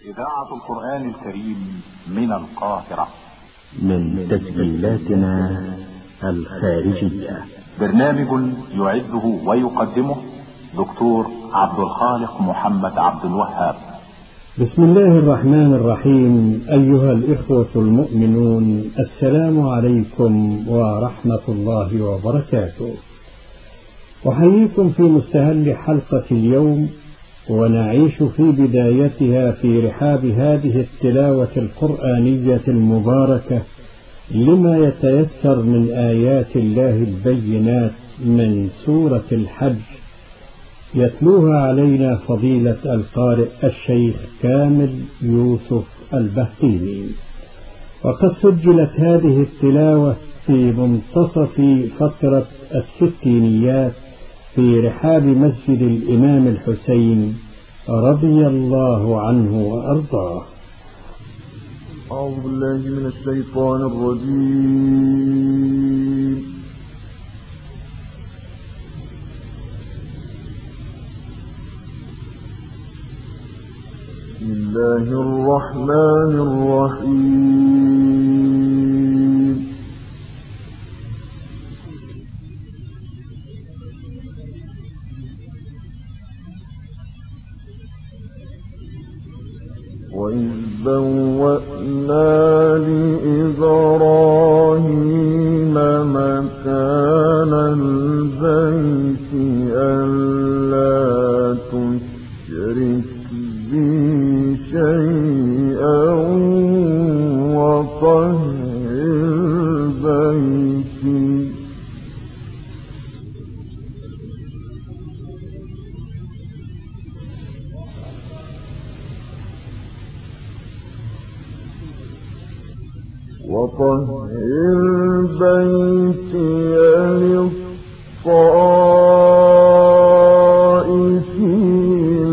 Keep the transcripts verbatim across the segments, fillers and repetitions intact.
إذاعة القرآن الكريم من القاهرة، من تسجيلاتنا الخارجية. برنامج يعده ويقدمه دكتور عبد الخالق محمد عبد الوهاب. بسم الله الرحمن الرحيم. أيها الإخوة المؤمنون، السلام عليكم ورحمة الله وبركاته. أحييكم في مستهل حلقة اليوم، ونعيش في بدايتها في رحاب هذه التلاوة القرآنية المباركة لما يتيسر من آيات الله البينات من سورة الحج، يتلوها علينا فضيلة القارئ الشيخ كامل يوسف البهتيمي. وقد سجلت هذه التلاوة في منتصف فترة الستينيات في رحاب مسجد الإمام الحسين رضي الله عنه وأرضاه. أعوذ بالله من الشيطان الرجيم. بسم الله الرحمن الرحيم. وإذ بوأنا لإبراهيم مكان البيت ألا تشرك بي شيئا وطهر بيتي وطهر بيتي للطائفين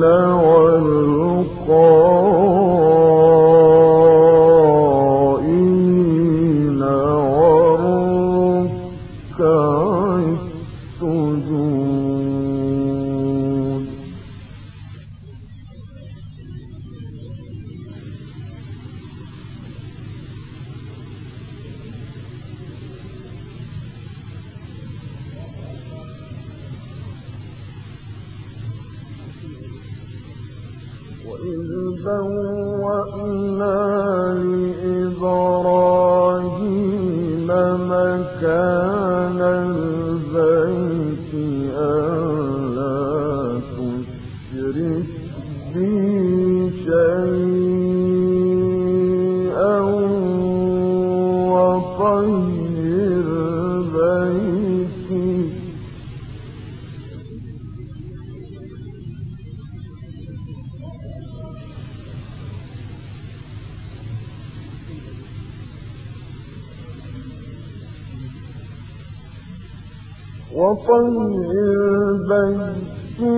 والقائمين والركع السجود. وإذ بوأنا لإبراهيم مكان البيت ألا تشرك بي شيئا وطهر بيتي وطهر بيتي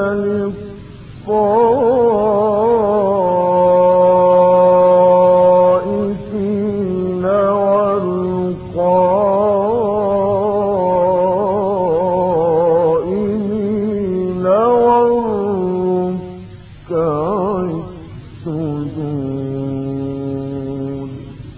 للطائفين والقائمين والركع السجود.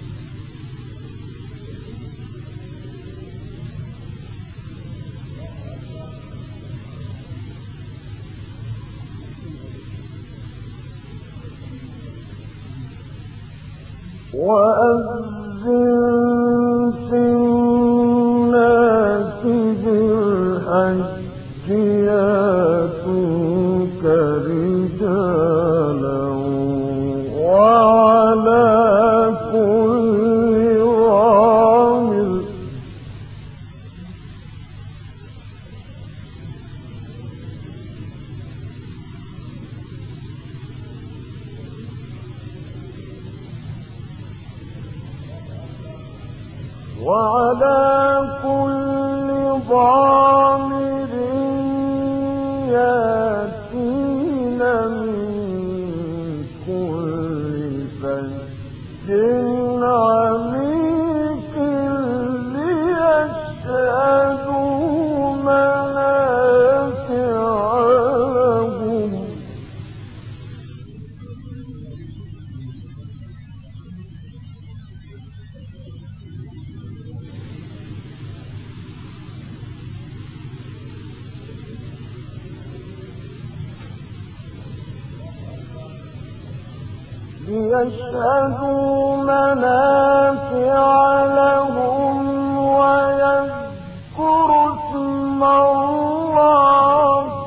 وأذن في الناس بالحج يأتوك رجالا وعلى كل ضامر وعلى كل ضامر يأتين من كل فج عميق ليشهدوا منافع لهم ليشهدوا منافع لهم ويذكروا اسم الله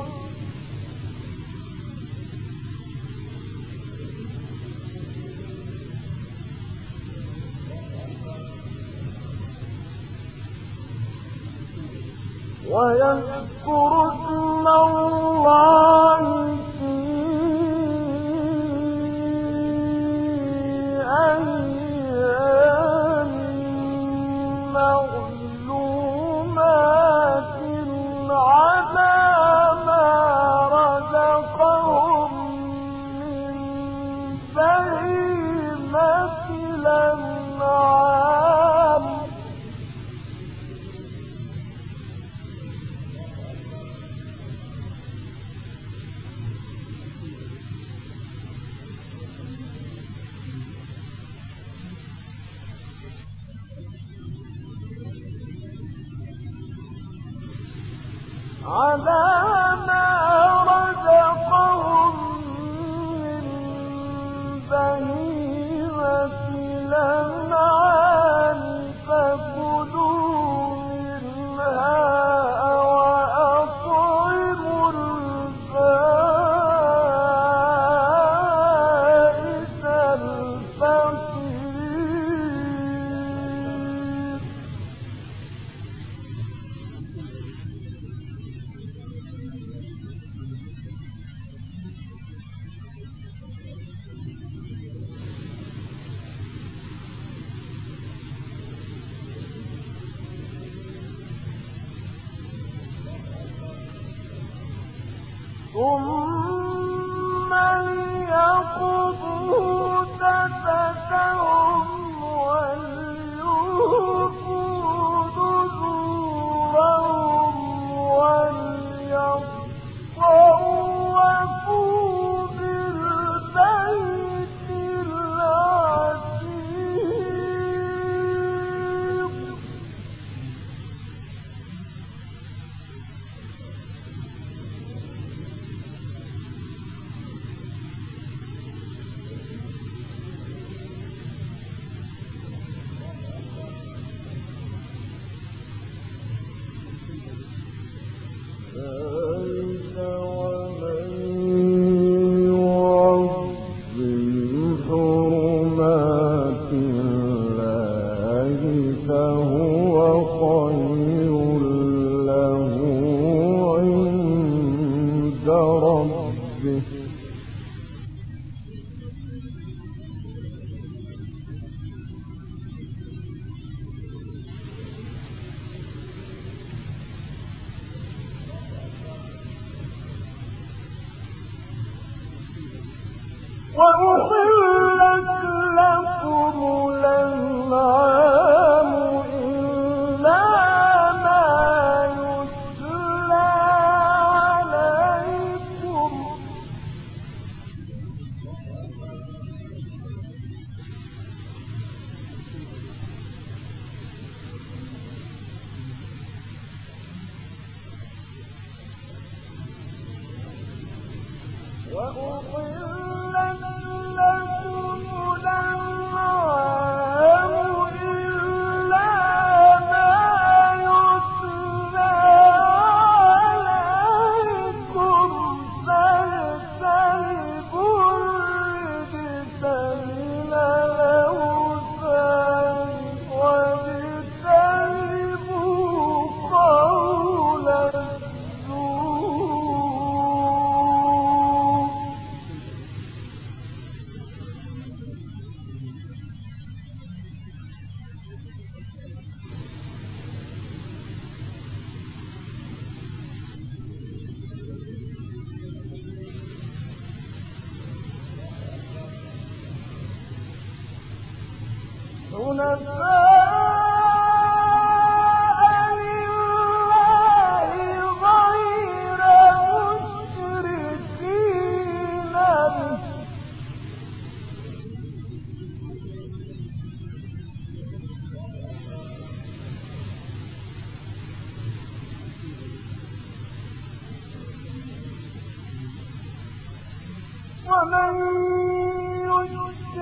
ويذكروا اسم الله في أيام معلومات على ما رزقهم من بهيمة الأنعام على ما رزقهم من بهيمة الأنعام فكلوا منها وأطعموا البائس الفقير ثم ليقضوا تفتهم وليوفوا نذورهم وليطوفوا بالبيت العتيق ذلك ومن يعظم حرمات الله فهو خير له عند ربه وأحلت لكم الأنعام إلا ما يتلى عليكم وأحلت لكم الأنعام إلا ما يتلى عليكم فاجتنبوا الرجس من الأوثان واجتنبوا قول الزور حنفاء لله غير مشركين به ومن يشرك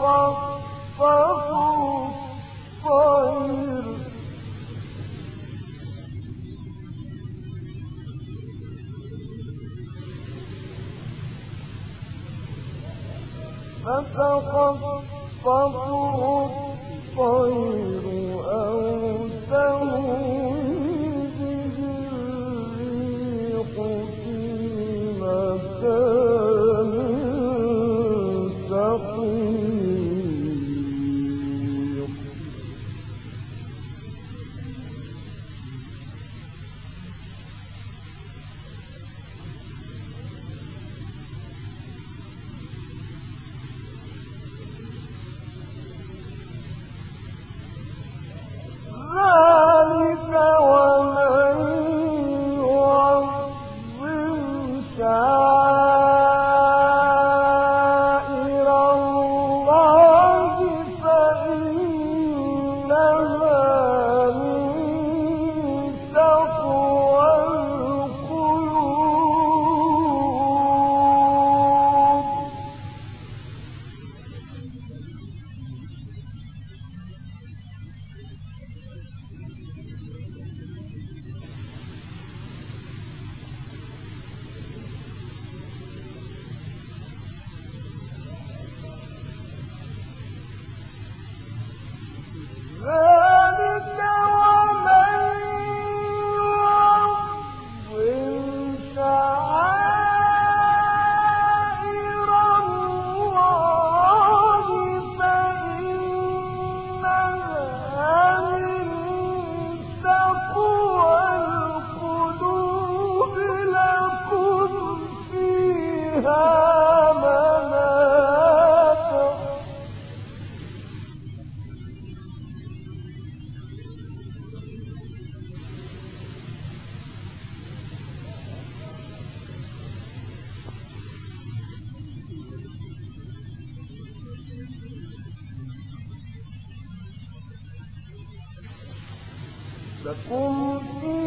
لكم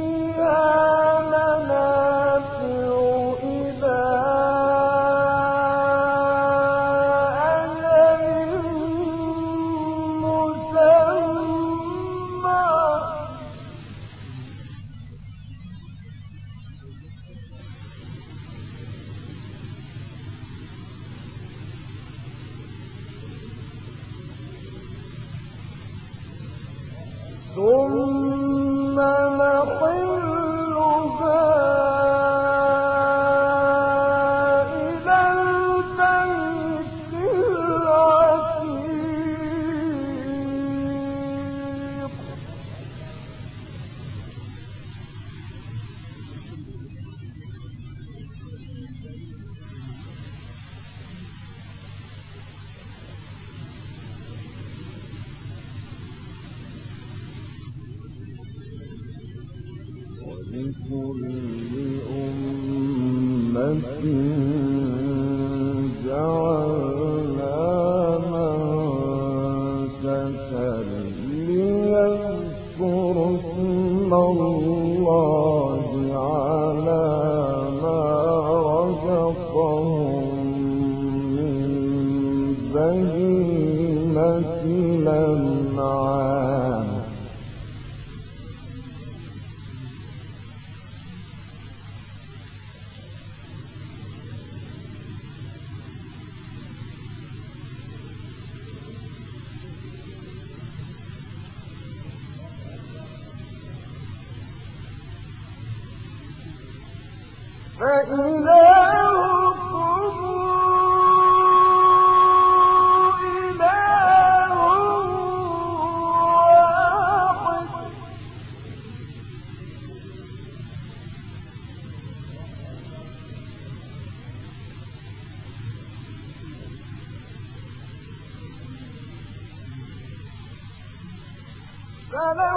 فيها منافع إلى أجل مسمى ثم نحلها إلى البيت العتيق ولكل أمة جعلنا منسكا ليذكروا اسم الله على ما رزقهم من بهيمة الأنعام فإلهكم إله واحد فله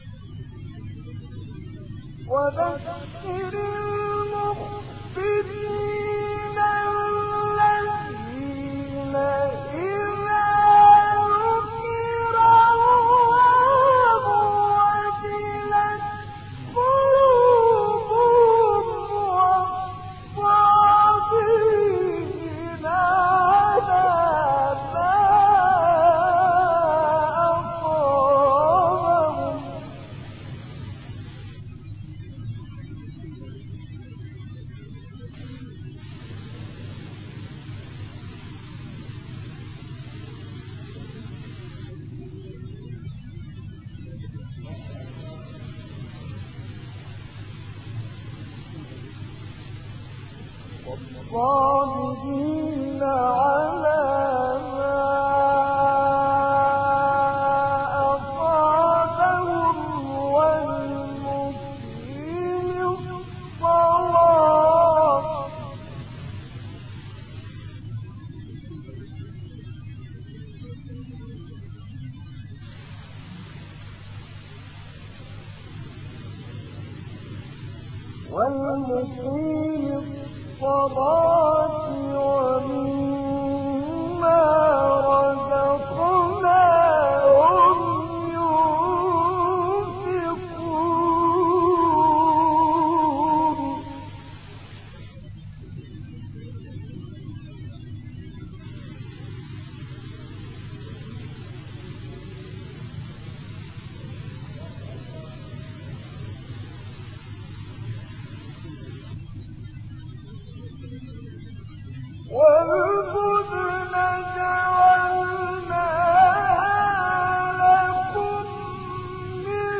وذكر المخبتين والصابرين على ما أصابهم والمقيم الصلاة والمقيم الصلاة ومما رزقناهم ينفقون والبدن جعلناها لكم من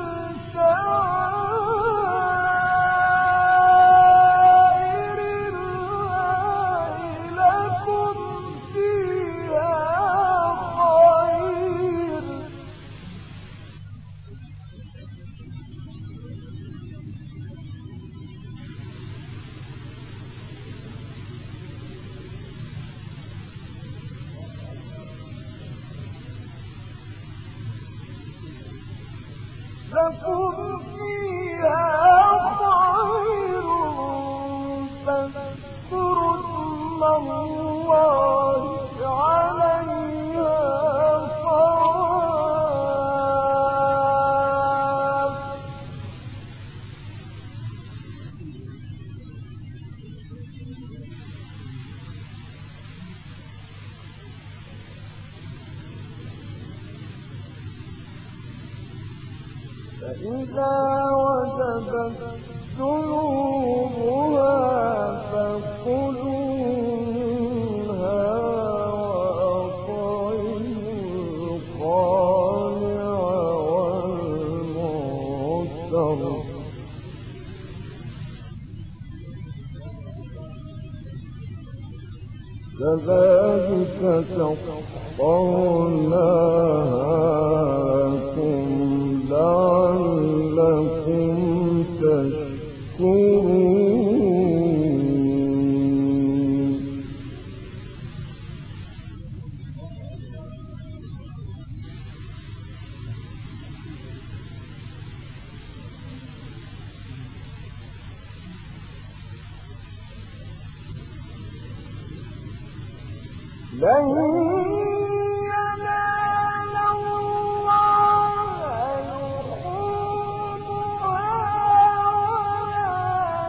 شعائر الله لكم فيها خير لكم فيها خير فاذكروا اسم الله عليها صواف فإذا وجبت جنوبها فكلوها وأطعموا القانع والمعتر كذلك سخرناها لكم لعلكم تشكرون لن ينال الله لحومها ولا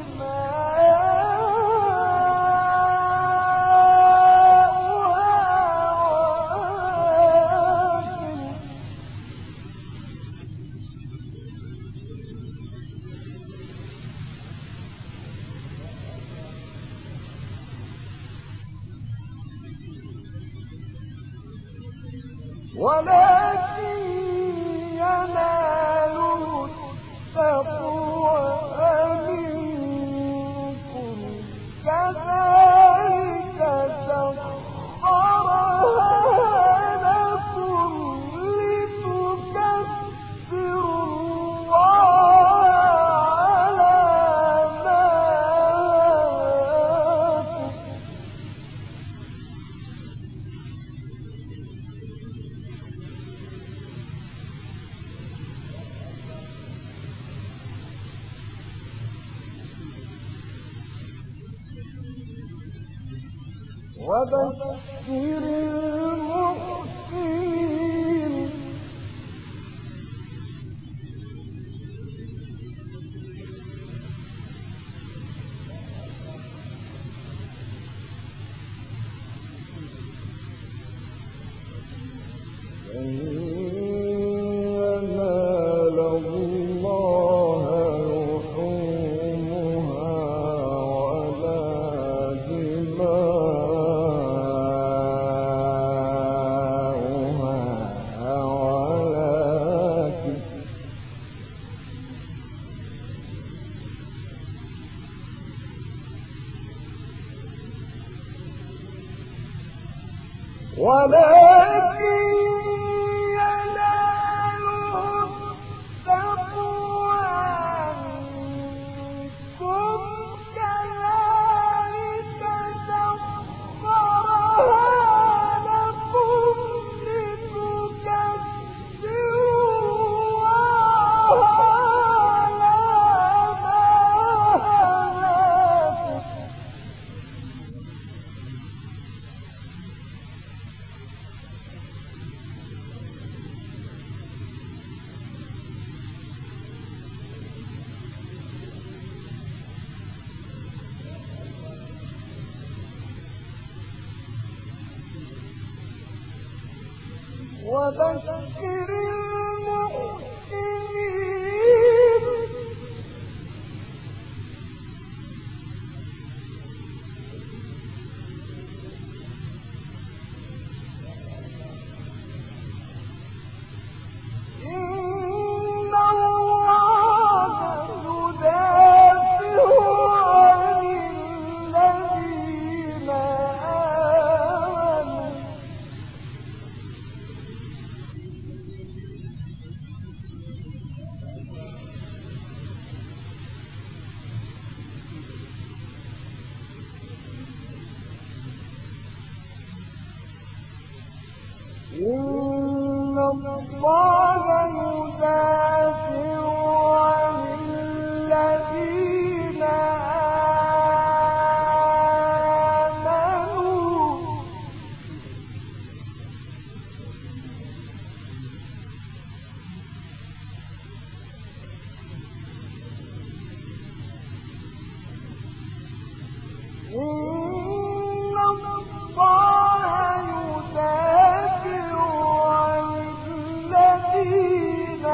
ولكن يناله التقوى منكم كذلك سخرها لكم لتكبروا الله على ما وبشر المحسنين ولكن يناله التقوى منكم كذلك سخرها لكم لتكبروا على ما هداكم وبشر المحسنين إن الله يدافع عن الذين آمنوا إن الله يدافع عن الذين آمنوا إن الله يدافع عن الذين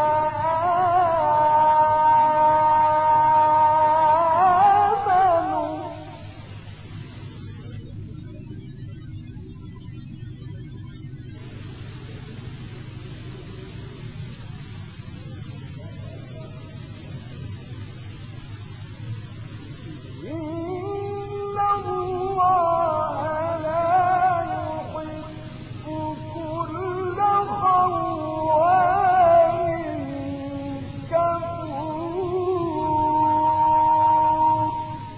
آمنوا إن الله لا يحب كل خوان كفور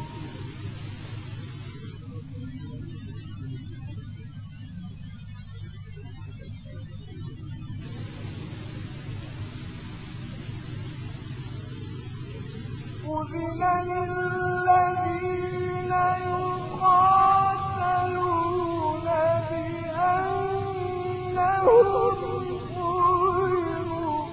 أذن للذين يقاتلون بأنهم ظلموا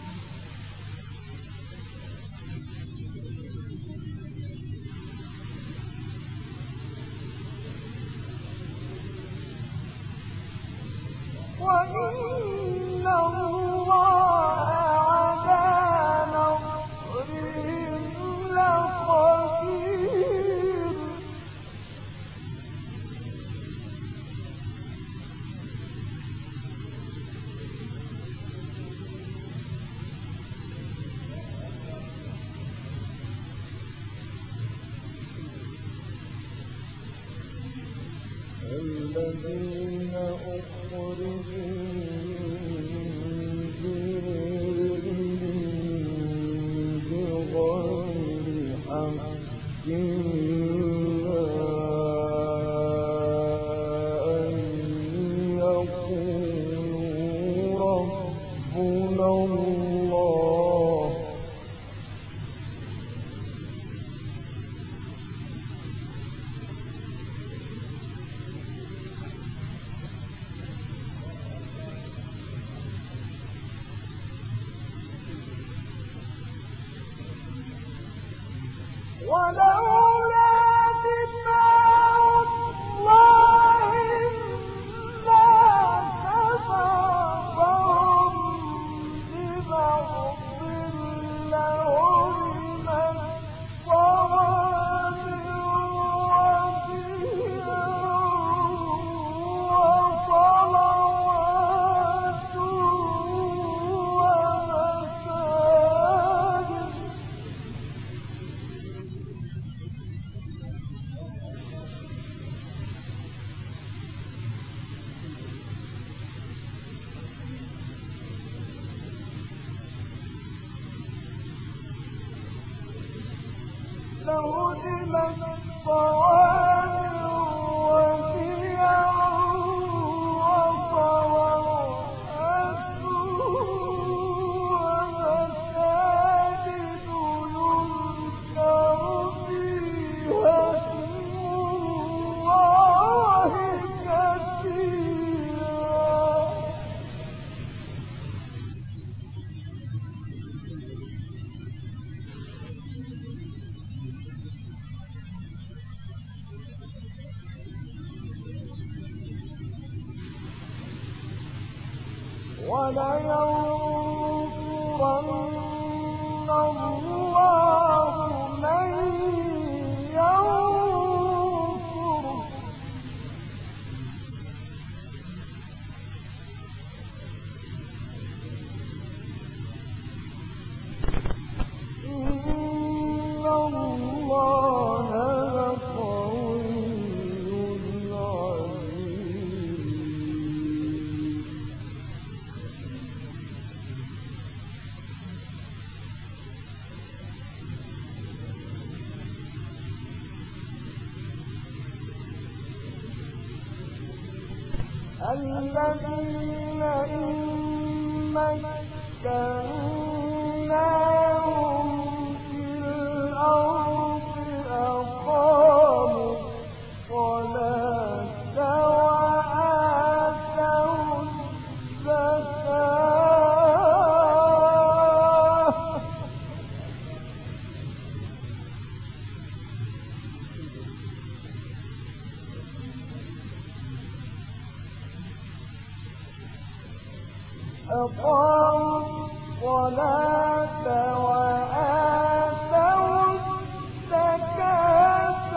وإن الله على نصرهم لقدير الذين أخرجوا من ديرهم بغير حق إلا أن يقولوا ربنا الله ولولا ولينصرن الله من ينصره إن الله لقوي الذين إن مكناهم في الأرض أقاموا الصلاة وآتوا الزكاة أقاموا الصلاة وآتوا الزكاة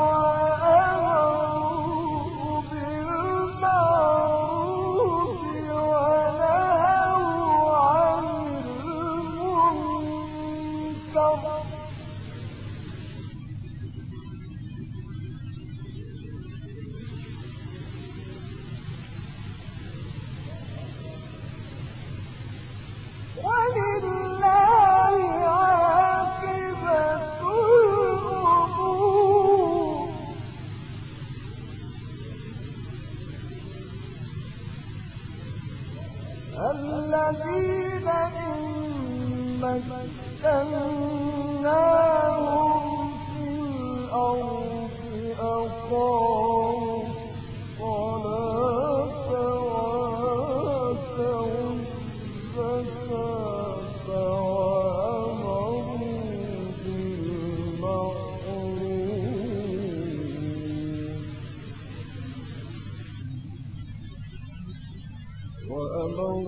وأمروا بالمعروف ونهوا عن المنكر ولله عاقبة الأمور الذين إن مكناهم في الأرض أقاموا الصلاة وآتوا الزكاة وأمروا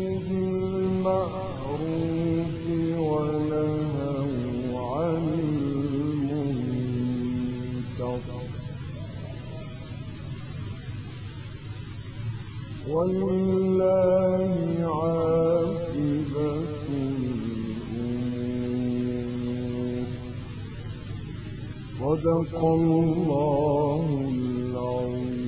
بالمعروف ونهوا عن المنكر ولله عاقبة الأمور صدق الله العظيم.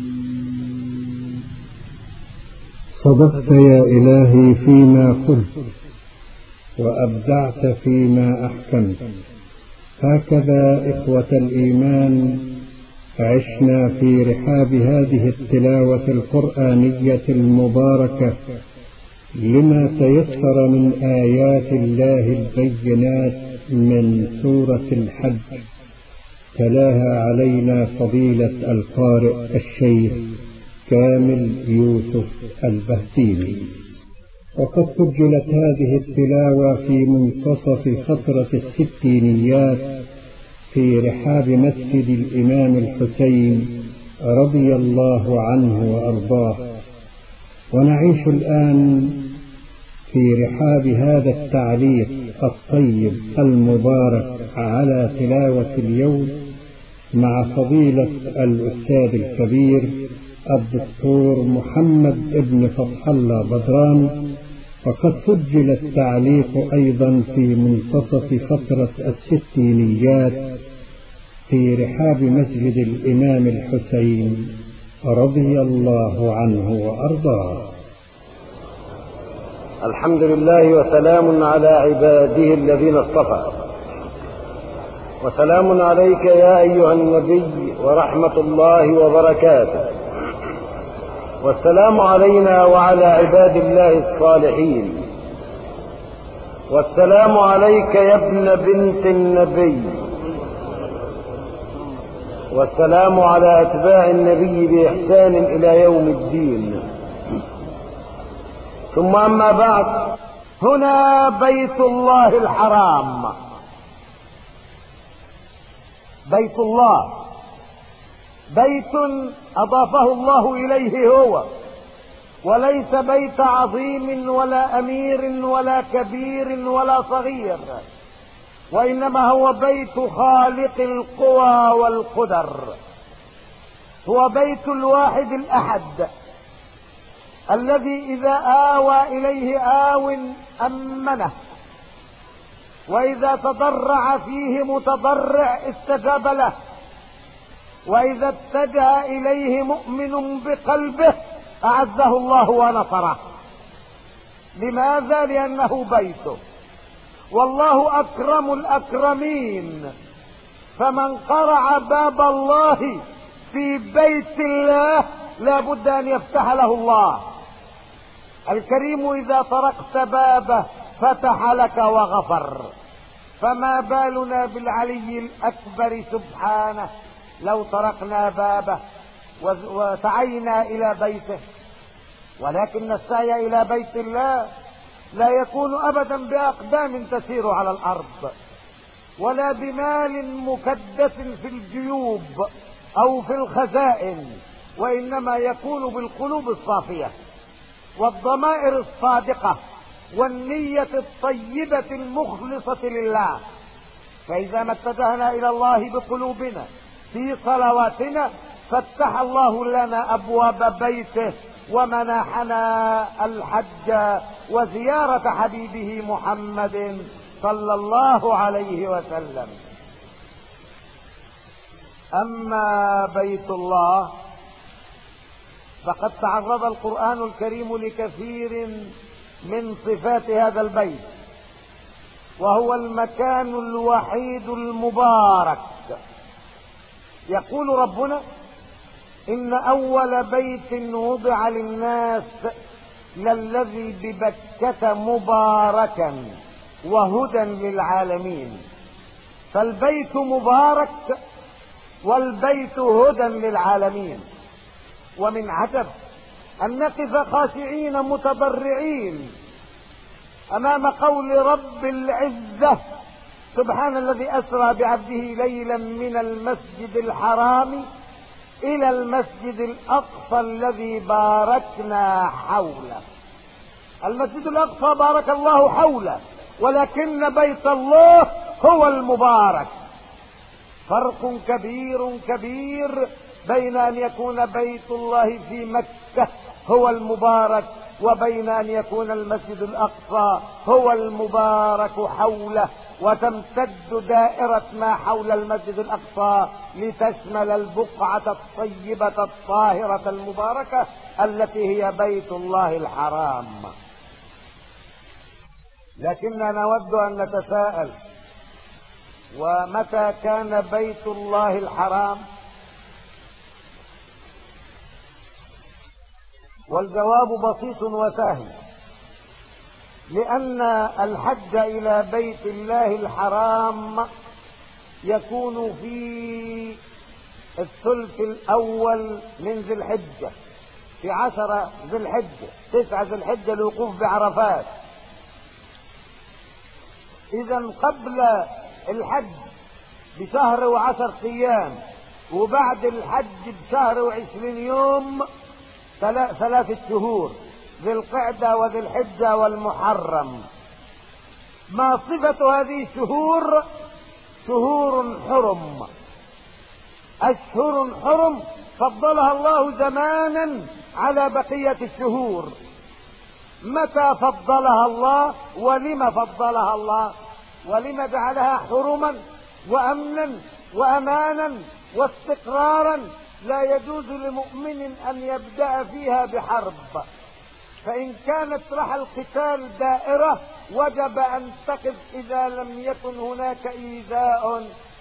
صدقت يا إلهي فيما قلت وأبدعت فيما أحكمت. هكذا إخوة الإيمان عشنا في رحاب هذه التلاوة القرآنية المباركة لما تيسر من آيات الله البينات من سورة الحج، تلاها علينا فضيلة القارئ الشيخ كامل يوسف البهتيمي. وقد سجلت هذه التلاوة في منتصف فترة الستينيات في رحاب مسجد الإمام الحسين رضي الله عنه وأرضاه، ونعيش الآن في رحاب هذا التعليق الطيب المبارك على تلاوة اليوم مع فضيلة الأستاذ الكبير الدكتور محمد ابن فتح الله بدران. وقد سجل التعليق أيضا في منتصف فترة الستينيات في رحاب مسجد الإمام الحسين رضي الله عنه وأرضاه. الحمد لله وسلام على عباده الذين اصطفى، وسلام عليك يا أيها النبي ورحمة الله وبركاته، والسلام علينا وعلى عباد الله الصالحين، والسلام عليك يا ابن بنت النبي، والسلام على أتباع النبي بإحسان إلى يوم الدين. ثم أما بعد، هنا بيت الله الحرام، بيت الله بيت أضافه الله إليه هو، وليس بيت عظيم ولا أمير ولا كبير ولا صغير، وإنما هو بيت خالق القوى والقدر، هو بيت الواحد الأحد الذي إذا آوى إليه آو أمنه، وإذا تضرع فيه متضرع استجاب له، وإذا اتجه إليه مؤمن بقلبه أعزه الله ونصره. لماذا؟ لأنه بيته، والله أكرم الأكرمين، فمن قرع باب الله في بيت الله لا بد أن يفتح له الله. الكريم إذا طرقت بابه فتح لك وغفر، فما بالنا بالعلي الأكبر سبحانه لو طرقنا بابه وسعينا إلى بيته. ولكن السعي إلى بيت الله لا يكون أبدا بأقدام تسير على الأرض، ولا بمال مكدس في الجيوب أو في الخزائن، وإنما يكون بالقلوب الصافية والضمائر الصادقة والنية الطيبة المخلصة لله. فإذا ما اتجهنا إلى الله بقلوبنا في صلواتنا فتح الله لنا أبواب بيته ومنحنا الحج وزيارة حبيبه محمد صلى الله عليه وسلم. أما بيت الله فقد تعرض القرآن الكريم لكثير من صفات هذا البيت، وهو المكان الوحيد المبارك. يقول ربنا: إن أول بيت وضع للناس للذي ببكة مباركا وهدى للعالمين. فالبيت مبارك والبيت هدى للعالمين. ومن عجب أن نقف خاشعين متضرعين أمام قول رب العزة: سبحان الذي أسرى بعبده ليلا من المسجد الحرام إلى المسجد الأقصى الذي باركنا حوله. المسجد الأقصى بارك الله حوله، ولكن بيت الله هو المبارك. فرق كبير كبير بين أن يكون بيت الله في مكة هو المبارك وبين أن يكون المسجد الأقصى هو المبارك حوله، وتمتد دائرة ما حول المسجد الأقصى لتشمل البقعة الطيبة الطاهرة المباركة التي هي بيت الله الحرام. لكننا نود أن نتساءل: ومتى كان بيت الله الحرام؟ والجواب بسيط وسهل، لأن الحج إلى بيت الله الحرام يكون في الثلث الأول من ذي الحجة، في عشرة ذي الحجة، تسعة ذي الحجة الوقوف بعرفات. إذا قبل الحج بشهر وعشر أيام، وبعد الحج بشهر وعشرين يوم، ثلاثة شهور: ذي القعدة وذي الحجة والمحرم. ما صفة هذه الشهور؟ شهور حرم، أشهر حرم فضلها الله زمانا على بقية الشهور. متى فضلها الله؟ ولم فضلها الله؟ ولم جعلها حرما وأمنا وأمانا واستقرارا؟ لا يجوز لمؤمن أن يبدأ فيها بحرب، فإن كانت رحى القتال دائرة وجب أن تقف إذا لم يكن هناك إيذاء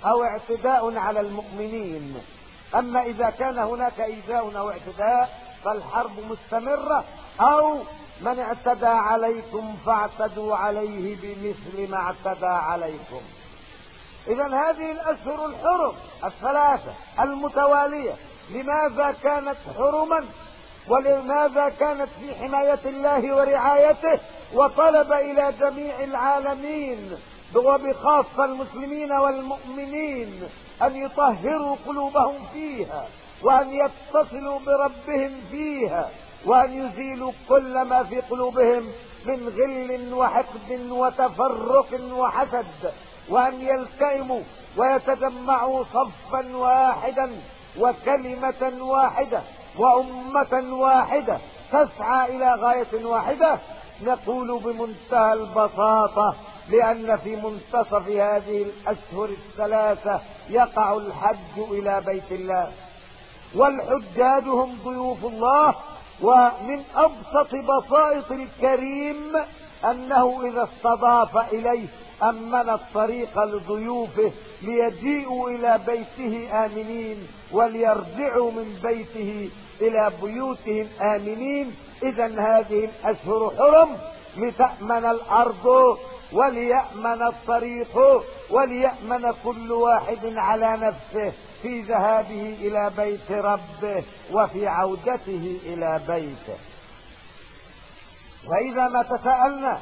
أو اعتداء على المؤمنين. أما إذا كان هناك إيذاء أو اعتداء فالحرب مستمرة، أو من اعتدى عليكم فاعتدوا عليه بمثل ما اعتدى عليكم. إذن هذه الأشهر الحرم الثلاثة المتوالية لماذا كانت حرما ولماذا كانت في حماية الله ورعايته؟ وطلب إلى جميع العالمين وبخاصة المسلمين والمؤمنين أن يطهروا قلوبهم فيها، وأن يتصلوا بربهم فيها، وأن يزيلوا كل ما في قلوبهم من غل وحقد وتفرق وحسد، وأن يلتئموا ويتجمعوا صفا واحدا وكلمة واحدة وأمة واحدة تسعى إلى غاية واحدة. نقول بمنتهى البساطة لأن في منتصف هذه الأشهر الثلاثة يقع الحج إلى بيت الله، والحجاج هم ضيوف الله. ومن أبسط بسائط الكريم أنه إذا استضاف إليه أمن الطريق لضيوفه ليجيئوا إلى بيته آمنين وليرجعوا من بيته إلى بيوتهم آمنين. إذن هذه الأشهر حرم لتأمن الأرض وليأمن الطريق وليأمن كل واحد على نفسه في ذهابه إلى بيت ربه وفي عودته إلى بيته. وإذا ما تساءلنا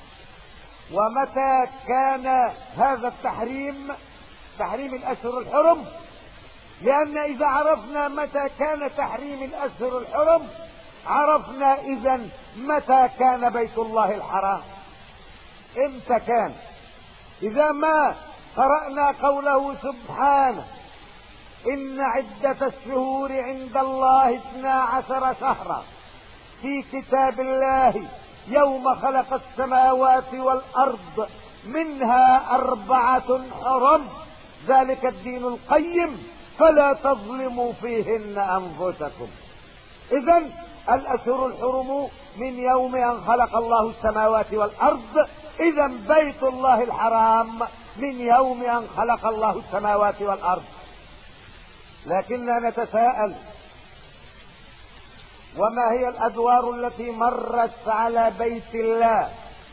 ومتى كان هذا التحريم تحريم الأشهر الحرم، لأن إذا عرفنا متى كان تحريم الأشهر الحرم عرفنا إذن متى كان بيت الله الحرام. امتى كان؟ إذا ما قرأنا قوله سبحانه إن عدة الشهور عند الله اثنا عشر شهرا في كتاب الله يوم خلق السماوات والأرض منها أربعة حرم ذلك الدين القيم فلا تظلموا فيهن أنفسكم. إذن الأشهر الحرم من يوم أن خلق الله السماوات والأرض، إذن بيت الله الحرام من يوم أن خلق الله السماوات والأرض. لكننا نتساءل وما هي الأدوار التي مرت على بيت الله؟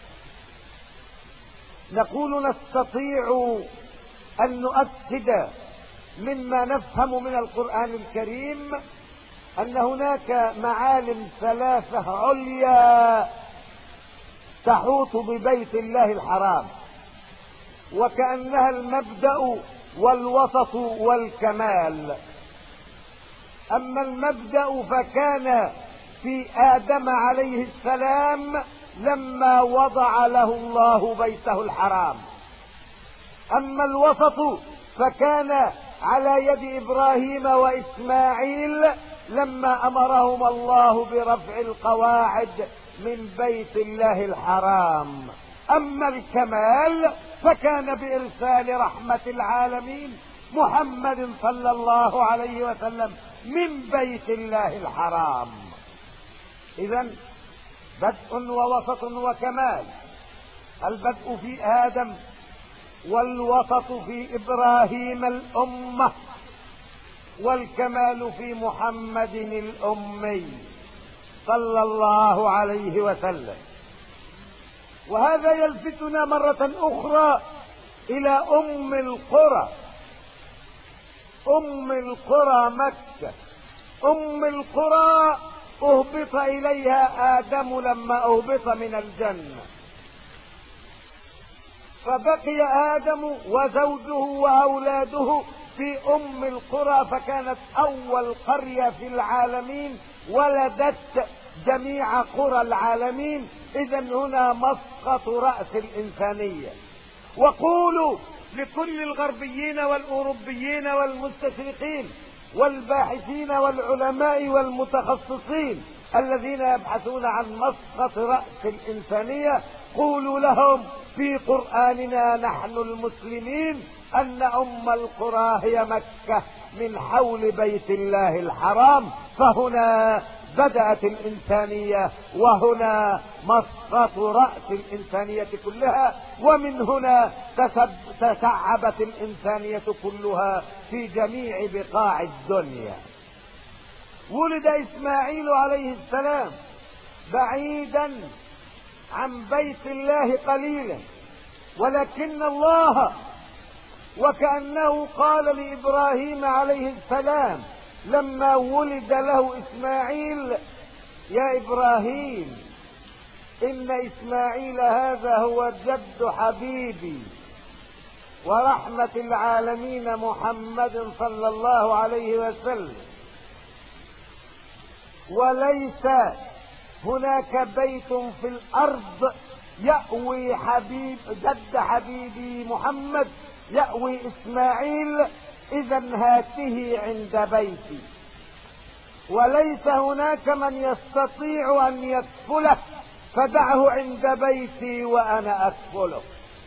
نقول نستطيع أن نؤكد مما نفهم من القرآن الكريم أن هناك معالم ثلاثة عليا تحوط ببيت الله الحرام، وكأنها المبدأ والوسط والكمال. أما المبدأ فكان في آدم عليه السلام لما وضع له الله بيته الحرام. أما الوسط فكان على يد إبراهيم وإسماعيل لما أمرهم الله برفع القواعد من بيت الله الحرام. أما الكمال فكان بإرسال رحمة العالمين محمد صلى الله عليه وسلم من بيت الله الحرام. إذن بدء ووسط وكمال. البدء في آدم، والوسط في إبراهيم الأمة، والكمال في محمد الأمي صلى الله عليه وسلم. وهذا يلفتنا مرة أخرى إلى أم القرى، أم القرى مكة. أم القرى أهبط إليها آدم لما أهبط من الجنة، فبقي آدم وزوجه وأولاده في أم القرى، فكانت أول قرية في العالمين ولدت جميع قرى العالمين. إذن هنا مسقط رأس الإنسانية. وقولوا لكل الغربيين والأوروبيين والمستشرقين والباحثين والعلماء والمتخصصين الذين يبحثون عن مسقط رأس الإنسانية، قولوا لهم في قرآننا نحن المسلمين أن أم القرى هي مكة من حول بيت الله الحرام، فهنا بدأت الإنسانية، وهنا مسقط رأس الإنسانية كلها، ومن هنا تشعبت الإنسانية كلها في جميع بقاع الدنيا. ولد إسماعيل عليه السلام بعيدا عن بيت الله قليلا، ولكن الله وكأنه قال لإبراهيم عليه السلام لما ولد له إسماعيل: يا إبراهيم، إن إسماعيل هذا هو جد حبيبي ورحمة العالمين محمد صلى الله عليه وسلم، وليس هناك بيت في الأرض يأوي حبيب جد حبيبي محمد يأوي إسماعيل، إذا هاته عند بيتي، وليس هناك من يستطيع أن يكفله، فدعه عند بيتي وأنا أكفله.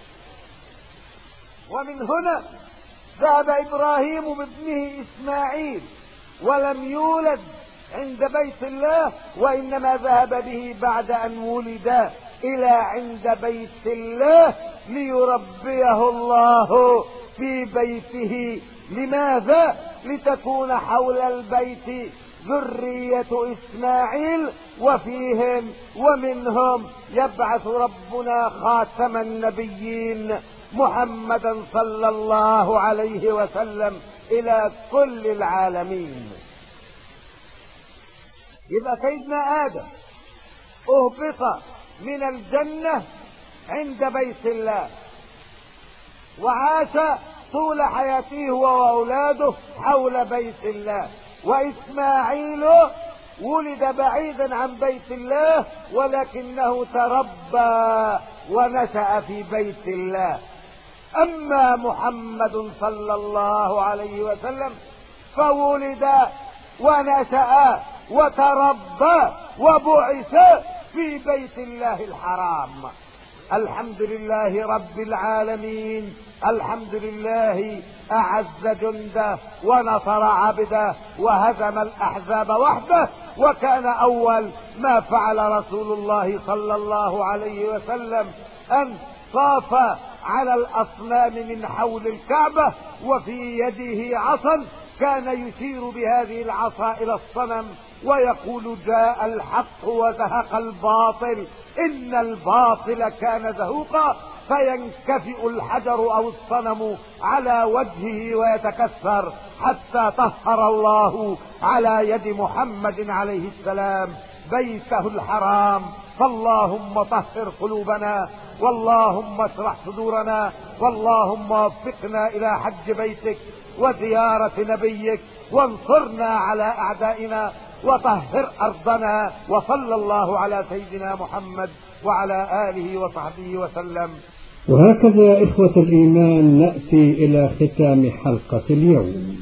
ومن هنا ذهب إبراهيم بابنه إسماعيل، ولم يولد عند بيت الله، وإنما ذهب به بعد أن ولد إلى عند بيت الله ليربيه الله في بيته. لماذا؟ لتكون حول البيت ذرية إسماعيل، وفيهم ومنهم يبعث ربنا خاتم النبيين محمدا صلى الله عليه وسلم إلى كل العالمين. يبقى سيدنا آدم أهبط من الجنة عند بيت الله، وعاش طول حياته هو وأولاده حول بيت الله. وإسماعيل ولد بعيدا عن بيت الله، ولكنه تربى ونشأ في بيت الله. أما محمد صلى الله عليه وسلم فولد ونشأ وتربى وبعث في بيت الله الحرام. الحمد لله رب العالمين، الحمد لله أعز جنده ونصر عبده وهزم الأحزاب وحده. وكان أول ما فعل رسول الله صلى الله عليه وسلم أن طاف على الأصنام من حول الكعبة، وفي يده عصا كان يشير بهذه العصا إلى الصنم ويقول: جاء الحق وزهق الباطل إن الباطل كان زهوقا، فينكفئ الحجر أو الصنم على وجهه ويتكسر حتى طهر الله على يد محمد عليه السلام بيته الحرام. فاللهم طهر قلوبنا، واللهم اشرح صدورنا، واللهم وفقنا إلى حج بيتك وزيارة نبيك، وانصرنا على أعدائنا، وطهر أرضنا. وصلى الله على سيدنا محمد وعلى آله وصحبه وسلم. وهكذا إخوة الإيمان نأتي إلى ختام حلقة اليوم.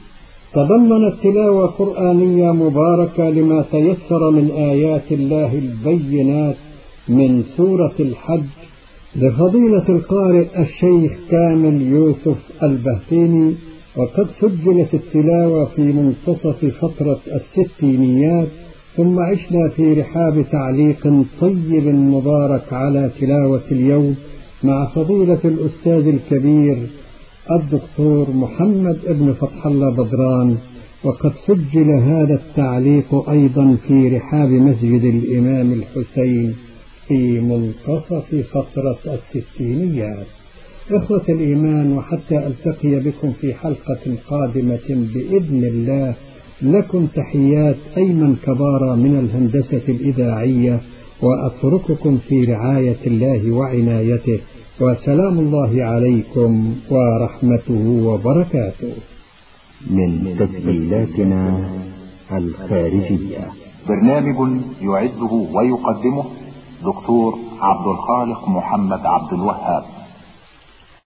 تضمنت تلاوة قرآنية مباركة لما تيسر من آيات الله البينات من سورة الحج لفضيلة القارئ الشيخ كامل يوسف البهتيني، وقد سجلت التلاوة في منتصف فترة الستينيات، ثم عشنا في رحاب تعليق طيب مبارك على تلاوة اليوم مع فضيلة الأستاذ الكبير الدكتور محمد ابن فتح الله بدران. وقد سجل هذا التعليق أيضا في رحاب مسجد الإمام الحسين في منتصف فترة الستينيات. إخوة الإيمان، وحتى ألتقي بكم في حلقة قادمة بإذن الله، لكم تحيات أيمن كبارة من الهندسة الإذاعية، وأترككم في رعاية الله وعنايته، وسلام الله عليكم ورحمته وبركاته. من تسجيلاتنا الخارجية. برنامج يعده ويقدمه دكتور عبد الخالق محمد عبد الوهاب.